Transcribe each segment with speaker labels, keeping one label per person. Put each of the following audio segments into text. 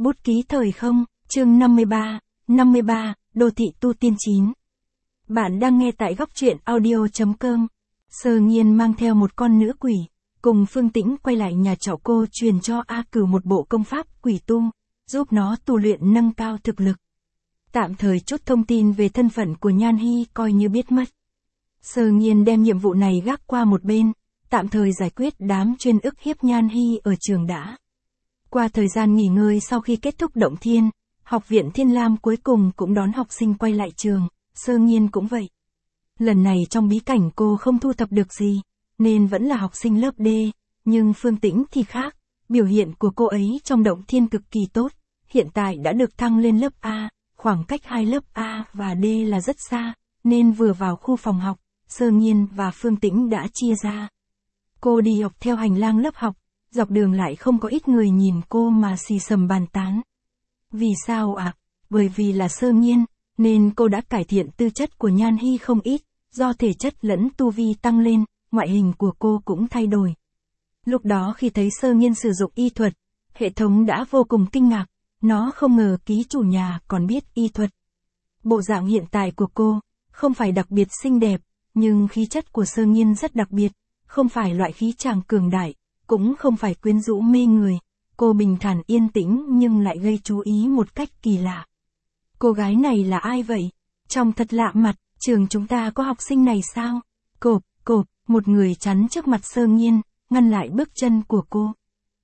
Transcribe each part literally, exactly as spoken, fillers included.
Speaker 1: Bút ký thời không, chương năm mươi ba, năm mươi ba, Đô thị tu tiên chín. Bạn đang nghe tại góc truyện audio.com. Sơ Nhiên mang theo một con nữ quỷ, cùng Phương Tĩnh quay lại nhà trọ. Cô truyền cho A Cửu một bộ công pháp quỷ tu, giúp nó tu luyện nâng cao thực lực. Tạm thời chút thông tin về thân phận của Nhan Hy coi như biết mất. Sơ Nhiên đem nhiệm vụ này gác qua một bên, tạm thời giải quyết đám chuyên ức hiếp Nhan Hy ở trường đã. Qua thời gian nghỉ ngơi sau khi kết thúc động thiên, học viện Thiên Lam cuối cùng cũng đón học sinh quay lại trường, Sơ Nhiên cũng vậy. Lần này trong bí cảnh cô không thu thập được gì, nên vẫn là học sinh lớp D, nhưng Phương Tĩnh thì khác, biểu hiện của cô ấy trong động thiên cực kỳ tốt, hiện tại đã được thăng lên lớp A, khoảng cách hai lớp A và D là rất xa, nên vừa vào khu phòng học, Sơ Nhiên và Phương Tĩnh đã chia ra. Cô đi học theo hành lang lớp học, dọc đường lại không có ít người nhìn cô mà xì xầm bàn tán. Vì sao ạ? À? Bởi vì là Sơ Nhiên, nên cô đã cải thiện tư chất của Nhan Hy không ít, do thể chất lẫn tu vi tăng lên, ngoại hình của cô cũng thay đổi. Lúc đó khi thấy Sơ Nhiên sử dụng y thuật, hệ thống đã vô cùng kinh ngạc, nó không ngờ ký chủ nhà còn biết y thuật. Bộ dạng hiện tại của cô, không phải đặc biệt xinh đẹp, nhưng khí chất của Sơ Nhiên rất đặc biệt, không phải loại khí chàng cường đại, cũng không phải quyến rũ mê người, cô bình thản yên tĩnh nhưng lại gây chú ý một cách kỳ lạ. Cô gái này là ai vậy? Trông thật lạ mặt, trường chúng ta có học sinh này sao? Cộp, cộp, một người chắn trước mặt Sơ Nhiên, ngăn lại bước chân của cô.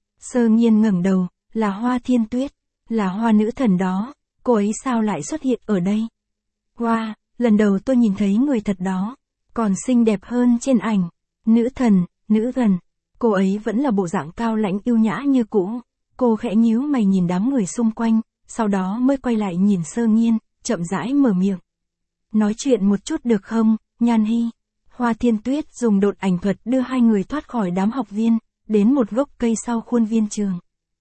Speaker 1: Sơ Nhiên ngẩng đầu, là Hoa Thiên Tuyết, là Hoa nữ thần đó, cô ấy sao lại xuất hiện ở đây? Hoa, wow, lần đầu tôi nhìn thấy người thật đó, còn xinh đẹp hơn trên ảnh. Nữ thần, nữ thần. Cô ấy vẫn là bộ dạng cao lãnh yêu nhã như cũ. Cô khẽ nhíu mày nhìn đám người xung quanh, sau đó mới quay lại nhìn Sơ Nhiên, chậm rãi mở miệng. Nói chuyện một chút được không, Nhan Hy? Hoa Thiên Tuyết dùng độn ảnh thuật đưa hai người thoát khỏi đám học viên, đến một gốc cây sau khuôn viên trường.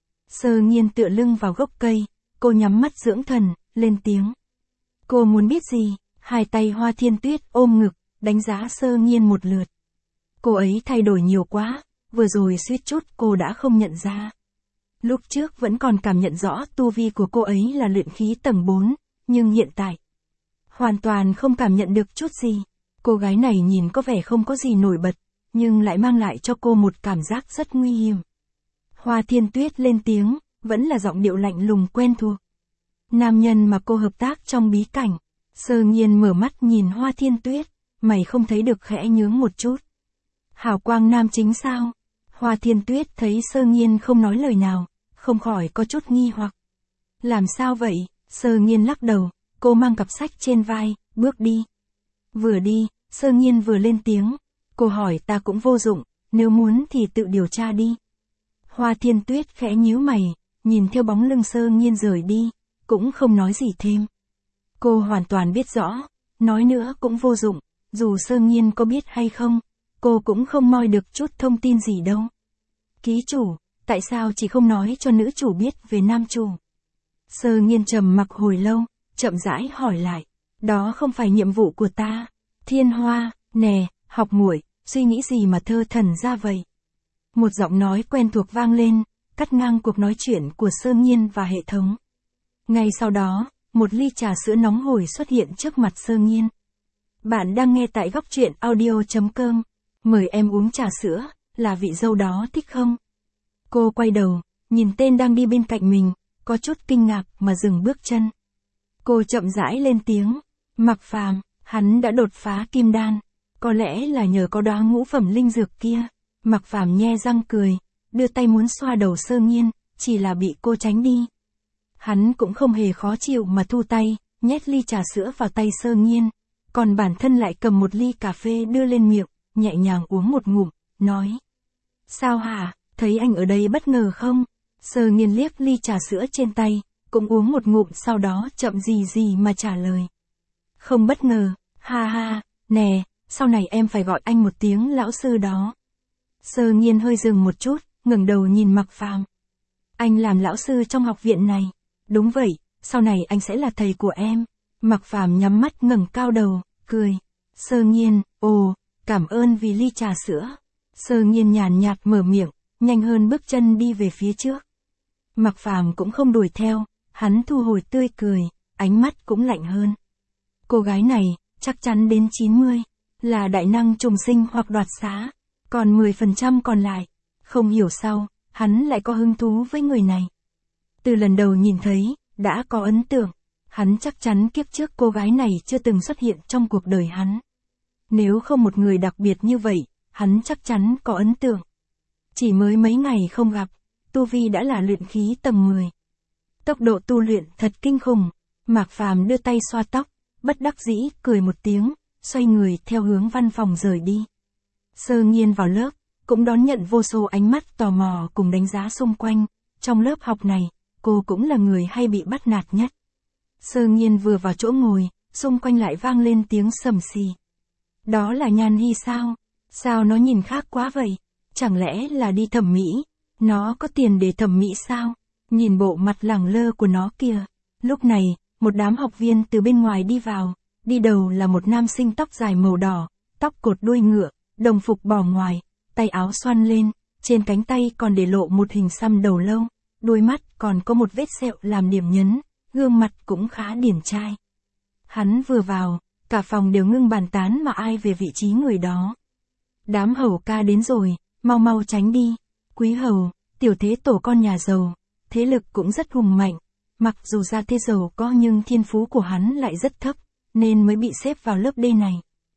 Speaker 1: Sơ Nhiên tựa lưng vào gốc cây, cô nhắm mắt dưỡng thần, lên tiếng. Cô muốn biết gì? Hai tay Hoa Thiên Tuyết ôm ngực, đánh giá Sơ Nhiên một lượt. Cô ấy thay đổi nhiều quá, vừa rồi suýt chút cô đã không nhận ra. Lúc trước vẫn còn cảm nhận rõ tu vi của cô ấy là luyện khí tầng bốn, nhưng hiện tại, hoàn toàn không cảm nhận được chút gì. Cô gái này nhìn có vẻ không có gì nổi bật, nhưng lại mang lại cho cô một cảm giác rất nguy hiểm. Hoa Thiên Tuyết lên tiếng, vẫn là giọng điệu lạnh lùng quen thuộc. Nam nhân mà cô hợp tác trong bí cảnh. Sơ Nhiên mở mắt nhìn Hoa Thiên Tuyết, mày không thấy được khẽ nhướng một chút. Hào quang nam chính sao? Hoa Thiên Tuyết thấy Sơ Nhiên không nói lời nào, không khỏi có chút nghi hoặc. Làm sao vậy? Sơ Nhiên lắc đầu, cô mang cặp sách trên vai, bước đi. Vừa đi, Sơ Nhiên vừa lên tiếng, cô hỏi ta cũng vô dụng, nếu muốn thì tự điều tra đi. Hoa Thiên Tuyết khẽ nhíu mày, nhìn theo bóng lưng Sơ Nhiên rời đi, cũng không nói gì thêm. Cô hoàn toàn biết rõ, nói nữa cũng vô dụng, dù Sơ Nhiên có biết hay không, cô cũng không moi được chút thông tin gì đâu. Ký chủ, tại sao chỉ không nói cho nữ chủ biết về nam chủ? Sơ Nhiên trầm mặc hồi lâu, chậm rãi hỏi lại. Đó không phải nhiệm vụ của ta. Thiên Hoa, nè, học muội, suy nghĩ gì mà thơ thần ra vậy? Một giọng nói quen thuộc vang lên, cắt ngang cuộc nói chuyện của Sơ Nhiên và hệ thống. Ngay sau đó, một ly trà sữa nóng hổi xuất hiện trước mặt Sơ Nhiên. Bạn đang nghe tại góc truyện audio.com. Mời em uống trà sữa, là vị dâu đó thích không? Cô quay đầu, nhìn tên đang đi bên cạnh mình, có chút kinh ngạc mà dừng bước chân. Cô chậm rãi lên tiếng, Mạc Phàm, hắn đã đột phá kim đan, có lẽ là nhờ có đóa ngũ phẩm linh dược kia. Mạc Phàm nhe răng cười, đưa tay muốn xoa đầu Sơ Nhiên, chỉ là bị cô tránh đi. Hắn cũng không hề khó chịu mà thu tay, nhét ly trà sữa vào tay Sơ Nhiên, còn bản thân lại cầm một ly cà phê đưa lên miệng, nhẹ nhàng uống một ngụm, nói. Sao hả, thấy anh ở đây bất ngờ không? Sơ Nhiên liếc ly trà sữa trên tay, cũng uống một ngụm sau đó chậm gì gì mà trả lời. Không bất ngờ, ha ha, nè, sau này em phải gọi anh một tiếng lão sư đó. Sơ Nhiên hơi dừng một chút, ngẩng đầu nhìn Mạc Phàm. Anh làm lão sư trong học viện này. Đúng vậy, sau này anh sẽ là thầy của em. Mạc Phàm nhắm mắt ngẩng cao đầu, cười. Sơ Nhiên, ồ, cảm ơn vì ly trà sữa. Sơ Nhiên nhàn nhạt mở miệng, nhanh hơn bước chân đi về phía trước. Mạc Phàm cũng không đuổi theo, hắn thu hồi tươi cười, ánh mắt cũng lạnh hơn. Cô gái này, chắc chắn đến chín mươi, là đại năng trùng sinh hoặc đoạt xá, còn mười phần trăm còn lại, không hiểu sao, hắn lại có hứng thú với người này. Từ lần đầu nhìn thấy, đã có ấn tượng, hắn chắc chắn kiếp trước cô gái này chưa từng xuất hiện trong cuộc đời hắn. Nếu không một người đặc biệt như vậy, hắn chắc chắn có ấn tượng. Chỉ mới mấy ngày không gặp, tu vi đã là luyện khí tầng mười. Tốc độ tu luyện thật kinh khủng. Mạc Phàm đưa tay xoa tóc, bất đắc dĩ cười một tiếng, xoay người theo hướng văn phòng rời đi. Sơ Nghiên vào lớp, cũng đón nhận vô số ánh mắt tò mò cùng đánh giá xung quanh. Trong lớp học này, cô cũng là người hay bị bắt nạt nhất. Sơ Nghiên vừa vào chỗ ngồi, xung quanh lại vang lên tiếng sầm xì. Đó là Nhan Hi sao? Sao nó nhìn khác quá vậy? Chẳng lẽ là đi thẩm mỹ? Nó có tiền để thẩm mỹ sao? Nhìn bộ mặt lẳng lơ của nó kìa. Lúc này, một đám học viên từ bên ngoài đi vào. Đi đầu là một nam sinh tóc dài màu đỏ, tóc cột đuôi ngựa, đồng phục bỏ ngoài, tay áo xoăn lên, trên cánh tay còn để lộ một hình xăm đầu lâu, đôi mắt còn có một vết sẹo làm điểm nhấn, gương mặt cũng khá điển trai. Hắn vừa vào, cả phòng đều ngưng bàn tán mà ai về vị trí người đó. Đám hầu ca đến rồi, mau mau tránh đi. Quý hầu, tiểu thế tổ con nhà giàu, thế lực cũng rất hùng mạnh. Mặc dù ra thế giàu có nhưng thiên phú của hắn lại rất thấp, nên mới bị xếp vào lớp D này.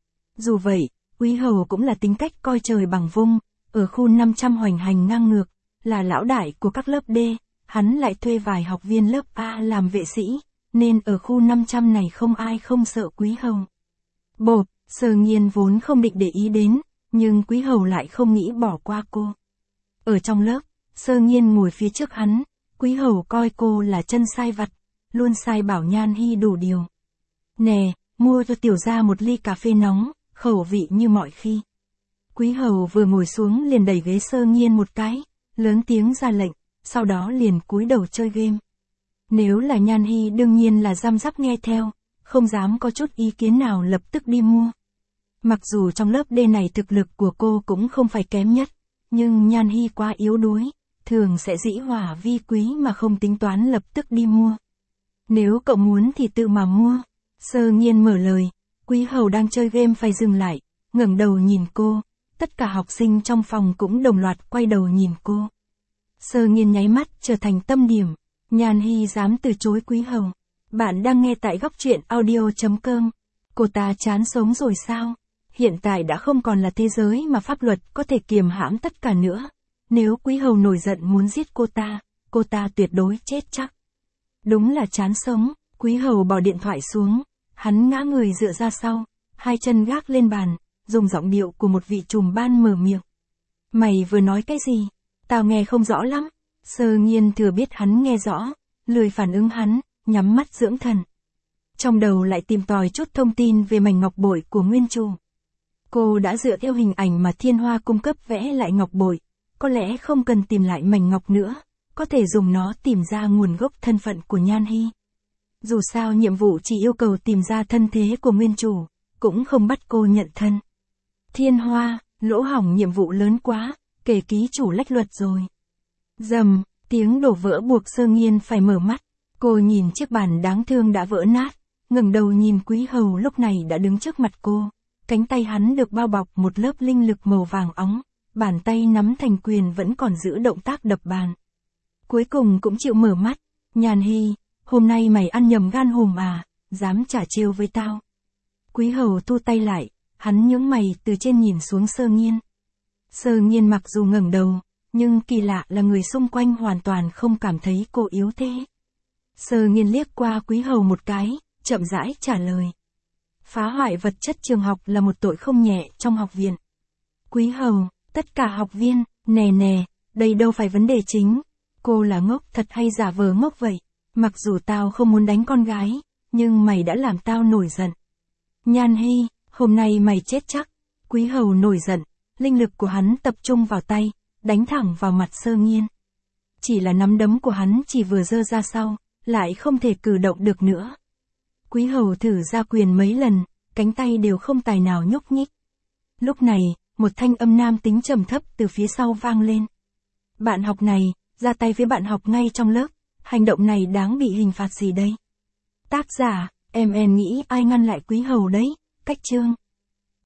Speaker 1: Dù vậy, quý hầu cũng là tính cách coi trời bằng vung, ở khu năm trăm hoành hành ngang ngược, là lão đại của các lớp D, hắn lại thuê vài học viên lớp A làm vệ sĩ, nên ở khu năm trăm này không ai không sợ quý hầu. Bộp, Sơ Nghiên vốn không định để ý đến, nhưng quý hầu lại không nghĩ bỏ qua cô. Ở trong lớp, Sơ Nghiên ngồi phía trước hắn, quý hầu coi cô là chân sai vặt, luôn sai bảo Nhan Hi đủ điều. Nè, mua cho tiểu gia một ly cà phê nóng, khẩu vị như mọi khi. Quý hầu vừa ngồi xuống liền đẩy ghế Sơ Nghiên một cái, lớn tiếng ra lệnh, sau đó liền cúi đầu chơi game. Nếu là Nhan Hi đương nhiên là răm rắp nghe theo, không dám có chút ý kiến nào lập tức đi mua. Mặc dù trong lớp D này thực lực của cô cũng không phải kém nhất, nhưng Nhan Hi quá yếu đuối, thường sẽ dĩ hỏa vi quý mà không tính toán lập tức đi mua. Nếu cậu muốn thì tự mà mua. Sơ Nghiên mở lời, quý hầu đang chơi game phải dừng lại, ngẩng đầu nhìn cô, tất cả học sinh trong phòng cũng đồng loạt quay đầu nhìn cô. Sơ Nghiên nháy mắt trở thành tâm điểm, Nhan Hi dám từ chối quý hầu. Bạn đang nghe tại góc truyện audio chấm com. Cô ta chán sống rồi sao? Hiện tại đã không còn là thế giới mà pháp luật có thể kiềm hãm tất cả nữa. Nếu quý hầu nổi giận muốn giết cô ta, cô ta tuyệt đối chết chắc. Đúng là chán sống, quý hầu bỏ điện thoại xuống, hắn ngã người dựa ra sau, hai chân gác lên bàn, dùng giọng điệu của một vị trùm ban mở miệng. Mày vừa nói cái gì? Tao nghe không rõ lắm. Sơ Nghiên thừa biết hắn nghe rõ, lười phản ứng hắn, nhắm mắt dưỡng thần. Trong đầu lại tìm tòi chút thông tin về mảnh ngọc bội của nguyên chủ. Cô đã dựa theo hình ảnh mà Thiên Hoa cung cấp vẽ lại ngọc bội, có lẽ không cần tìm lại mảnh ngọc nữa, có thể dùng nó tìm ra nguồn gốc thân phận của Nhan Hi. Dù sao nhiệm vụ chỉ yêu cầu tìm ra thân thế của nguyên chủ, cũng không bắt cô nhận thân. Thiên Hoa, lỗ hổng nhiệm vụ lớn quá, kể ký chủ lách luật rồi. Dầm, tiếng đổ vỡ buộc Sơ Nghiên phải mở mắt, cô nhìn chiếc bàn đáng thương đã vỡ nát, ngẩng đầu nhìn quý hầu lúc này đã đứng trước mặt cô, cánh tay hắn được bao bọc một lớp linh lực màu vàng óng, bàn tay nắm thành quyền vẫn còn giữ động tác đập bàn. Cuối cùng cũng chịu mở mắt, Nhan Hi, hôm nay mày ăn nhầm gan hùm à, dám trả trêu với tao. Quý hầu thu tay lại, hắn nhướng mày từ trên nhìn xuống Sơ Nghiên. Sơ Nghiên mặc dù ngẩng đầu, nhưng kỳ lạ là người xung quanh hoàn toàn không cảm thấy cô yếu thế. Sơ Nghiên liếc qua quý hầu một cái, chậm rãi trả lời. Phá hoại vật chất trường học là một tội không nhẹ trong học viện. Quý hầu, tất cả học viên, nè nè, đây đâu phải vấn đề chính. Cô là ngốc thật hay giả vờ ngốc vậy? Mặc dù tao không muốn đánh con gái, nhưng mày đã làm tao nổi giận. Nhan Hi, hôm nay mày chết chắc. Quý hầu nổi giận, linh lực của hắn tập trung vào tay, đánh thẳng vào mặt Sơ Nghiên. Chỉ là nắm đấm của hắn chỉ vừa giơ ra sau, lại không thể cử động được nữa. Quý hầu thử ra quyền mấy lần, cánh tay đều không tài nào nhúc nhích. Lúc này, một thanh âm nam tính trầm thấp từ phía sau vang lên. Bạn học này, ra tay với bạn học ngay trong lớp, hành động này đáng bị hình phạt gì đây? Tác giả, em en nghĩ ai ngăn lại Quý Hầu đấy, cách chương.